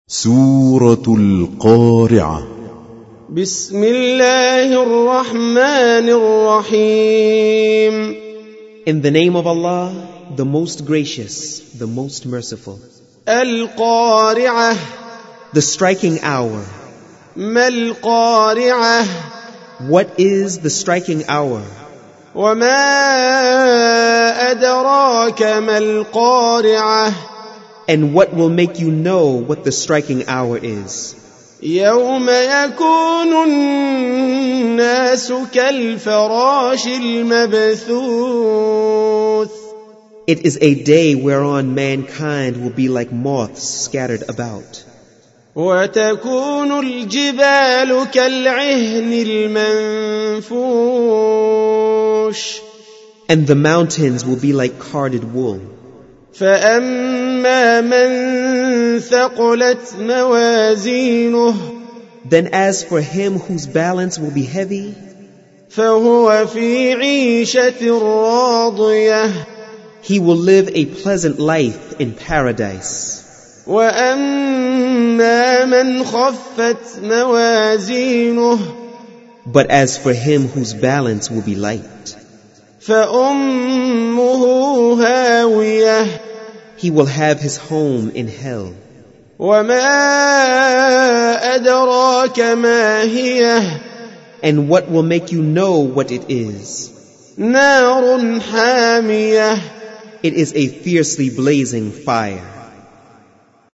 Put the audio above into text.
سورة القارعة. بسم الله الرحمن الرحيم. In the name of Allah, the most gracious, the most merciful. القارعة. The striking hour. ما القارعة. What is the striking hour? وما أدراك ما القارعة. And what will make you know what the striking hour is? يوم يكون الناس كالفراش المبثوث. It is a day whereon mankind will be like moths scattered about. وتكون الجبال كالعهن المنفوش. And the mountains will be like carded wool. فأما من ثقلت موازينه. Then as for him whose balance will be heavy, فهو في عيشة راضية. he will live a pleasant life in paradise. وأما من خفت موازينه. But as for him whose balance will be light, فأمه هاوية. he will have his home in hell. وما أدراك ما هي. And what will make you know what it is? نار حامية. It is a fiercely blazing fire.